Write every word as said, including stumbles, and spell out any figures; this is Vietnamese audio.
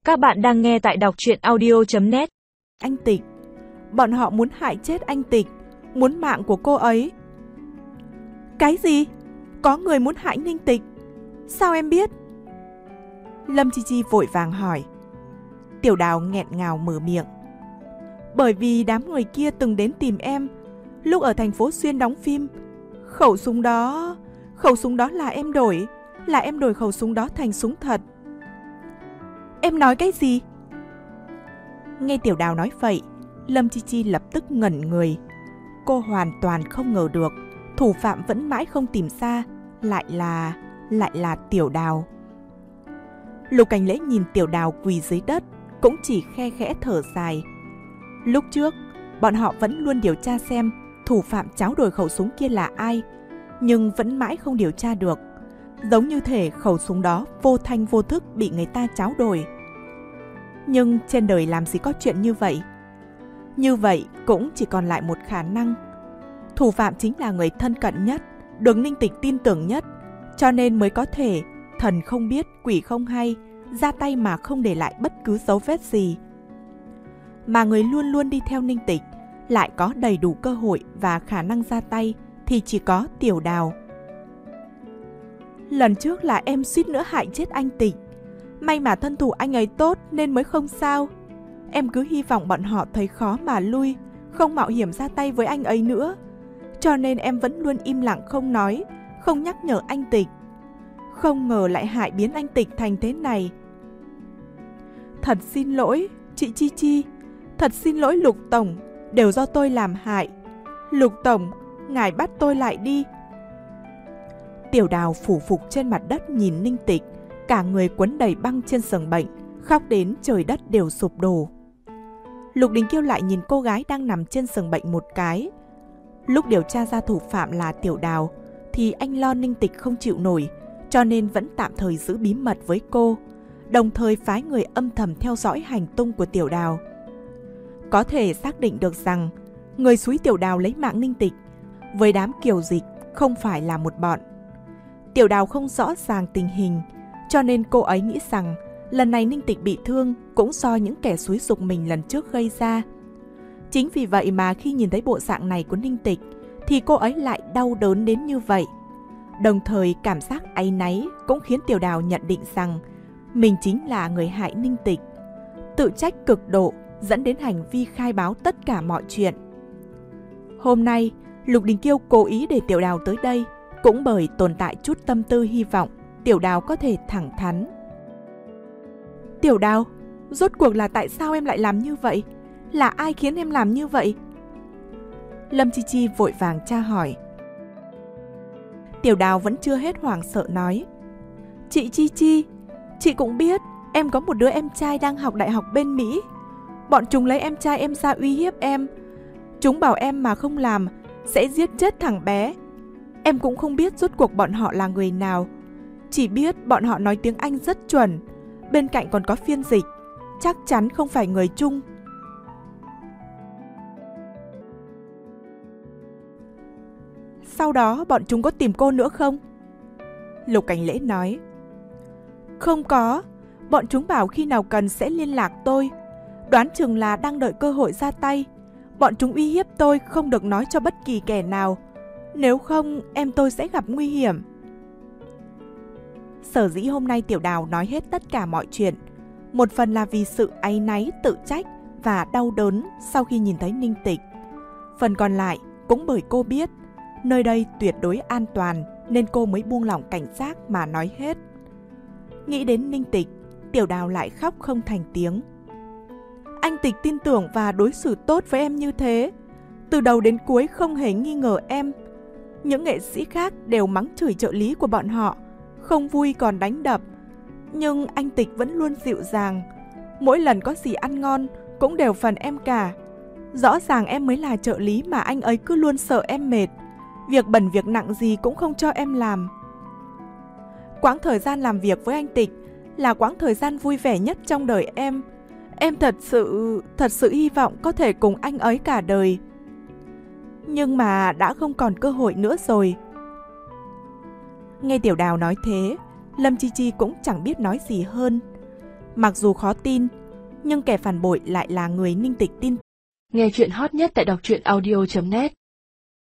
Các bạn đang nghe tại đọc truyện audio chấm net. Anh Tịch, bọn họ muốn hại chết anh Tịch, muốn mạng của cô ấy. Cái gì? Có người muốn hại Ninh Tịch? Sao em biết? Lâm Chi Chi vội vàng hỏi. Tiểu Đào nghẹn ngào mở miệng. Bởi vì đám người kia từng đến tìm em lúc ở thành phố Xuyên đóng phim. Khẩu súng đó, khẩu súng đó là em đổi, là em đổi khẩu súng đó thành súng thật. Em nói cái gì? Nghe Tiểu Đào nói vậy, Lâm Chi Chi lập tức ngẩn người. Cô hoàn toàn không ngờ được thủ phạm vẫn mãi không tìm ra, lại là, lại là Tiểu Đào. Lục Cảnh Lễ nhìn Tiểu Đào quỳ dưới đất, cũng chỉ khe khẽ thở dài. Lúc trước, bọn họ vẫn luôn điều tra xem thủ phạm tráo đổi khẩu súng kia là ai, nhưng vẫn mãi không điều tra được. Giống như thể khẩu súng đó vô thanh vô thức bị người ta tráo đổi. Nhưng trên đời làm gì có chuyện như vậy? Như vậy cũng chỉ còn lại một khả năng. Thủ phạm chính là người thân cận nhất, được Ninh Tịch tin tưởng nhất, cho nên mới có thể thần không biết quỷ không hay, ra tay mà không để lại bất cứ dấu vết gì. Mà người luôn luôn đi theo Ninh Tịch lại có đầy đủ cơ hội và khả năng ra tay thì chỉ có Tiểu Đào. Lần trước là em suýt nữa hại chết anh Tịch. May mà thân thủ anh ấy tốt nên mới không sao. Em cứ hy vọng bọn họ thấy khó mà lui, không mạo hiểm ra tay với anh ấy nữa. Cho nên em vẫn luôn im lặng không nói, không nhắc nhở anh Tịch. Không ngờ lại hại biến anh Tịch thành thế này. Thật xin lỗi, chị Chi Chi. Thật xin lỗi Lục Tổng, đều do tôi làm hại. Lục Tổng, ngài bắt tôi lại đi. Tiểu Đào phủ phục trên mặt đất nhìn Ninh Tịch, cả người quấn đầy băng trên giường bệnh, khóc đến trời đất đều sụp đổ. Lục Đình Kiêu lại nhìn cô gái đang nằm trên giường bệnh một cái. Lúc điều tra ra thủ phạm là Tiểu Đào, thì anh lo Ninh Tịch không chịu nổi, cho nên vẫn tạm thời giữ bí mật với cô, đồng thời phái người âm thầm theo dõi hành tung của Tiểu Đào. Có thể xác định được rằng, người xúi Tiểu Đào lấy mạng Ninh Tịch với đám Kiều Dịch không phải là một bọn. Tiểu Đào không rõ ràng tình hình, cho nên cô ấy nghĩ rằng lần này Ninh Tịch bị thương cũng do những kẻ xúi giục mình lần trước gây ra. Chính vì vậy mà khi nhìn thấy bộ dạng này của Ninh Tịch thì cô ấy lại đau đớn đến như vậy. Đồng thời cảm giác áy náy cũng khiến Tiểu Đào nhận định rằng mình chính là người hại Ninh Tịch. Tự trách cực độ dẫn đến hành vi khai báo tất cả mọi chuyện. Hôm nay, Lục Đình Kiêu cố ý để Tiểu Đào tới đây cũng bởi tồn tại chút tâm tư hy vọng Tiểu Đào có thể thẳng thắn. Tiểu Đào, rốt cuộc là tại sao em lại làm như vậy? Là ai khiến em làm như vậy? Lâm Chi Chi vội vàng tra hỏi. Tiểu Đào vẫn chưa hết hoảng sợ nói. Chị Chi Chi, chị cũng biết em có một đứa em trai đang học đại học bên Mỹ. Bọn chúng lấy em trai em ra uy hiếp em. Chúng bảo em mà không làm sẽ giết chết thằng bé. Em cũng không biết rốt cuộc bọn họ là người nào. Chỉ biết bọn họ nói tiếng Anh rất chuẩn. Bên cạnh còn có phiên dịch. Chắc chắn không phải người Trung. Sau đó bọn chúng có tìm cô nữa không? Lục Cảnh Lễ nói. Không có. Bọn chúng bảo khi nào cần sẽ liên lạc tôi. Đoán chừng là đang đợi cơ hội ra tay. Bọn chúng uy hiếp tôi không được nói cho bất kỳ kẻ nào. Nếu không em tôi sẽ gặp nguy hiểm. Sở dĩ hôm nay Tiểu Đào nói hết tất cả mọi chuyện, một phần là vì sự áy náy, tự trách và đau đớn sau khi nhìn thấy Ninh Tịch. Phần còn lại cũng bởi cô biết nơi đây tuyệt đối an toàn nên cô mới buông lỏng cảnh giác mà nói hết. Nghĩ đến Ninh Tịch, Tiểu Đào lại khóc không thành tiếng. Anh Tịch tin tưởng và đối xử tốt với em như thế, từ đầu đến cuối không hề nghi ngờ em. Những nghệ sĩ khác đều mắng chửi trợ lý của bọn họ, không vui còn đánh đập. Nhưng anh Tịch vẫn luôn dịu dàng. Mỗi lần có gì ăn ngon cũng đều phần em cả. Rõ ràng em mới là trợ lý mà anh ấy cứ luôn sợ em mệt. Việc bẩn việc nặng gì cũng không cho em làm. Quãng thời gian làm việc với anh Tịch là quãng thời gian vui vẻ nhất trong đời em. Em thật sự, thật sự hy vọng có thể cùng anh ấy cả đời. Nhưng mà đã không còn cơ hội nữa rồi. Nghe Tiểu Đào nói thế, Lâm Chi Chi cũng chẳng biết nói gì hơn. Mặc dù khó tin, nhưng kẻ phản bội lại là người Ninh Tịch tin. Nghe chuyện hot nhất tại đọc truyện audio chấm net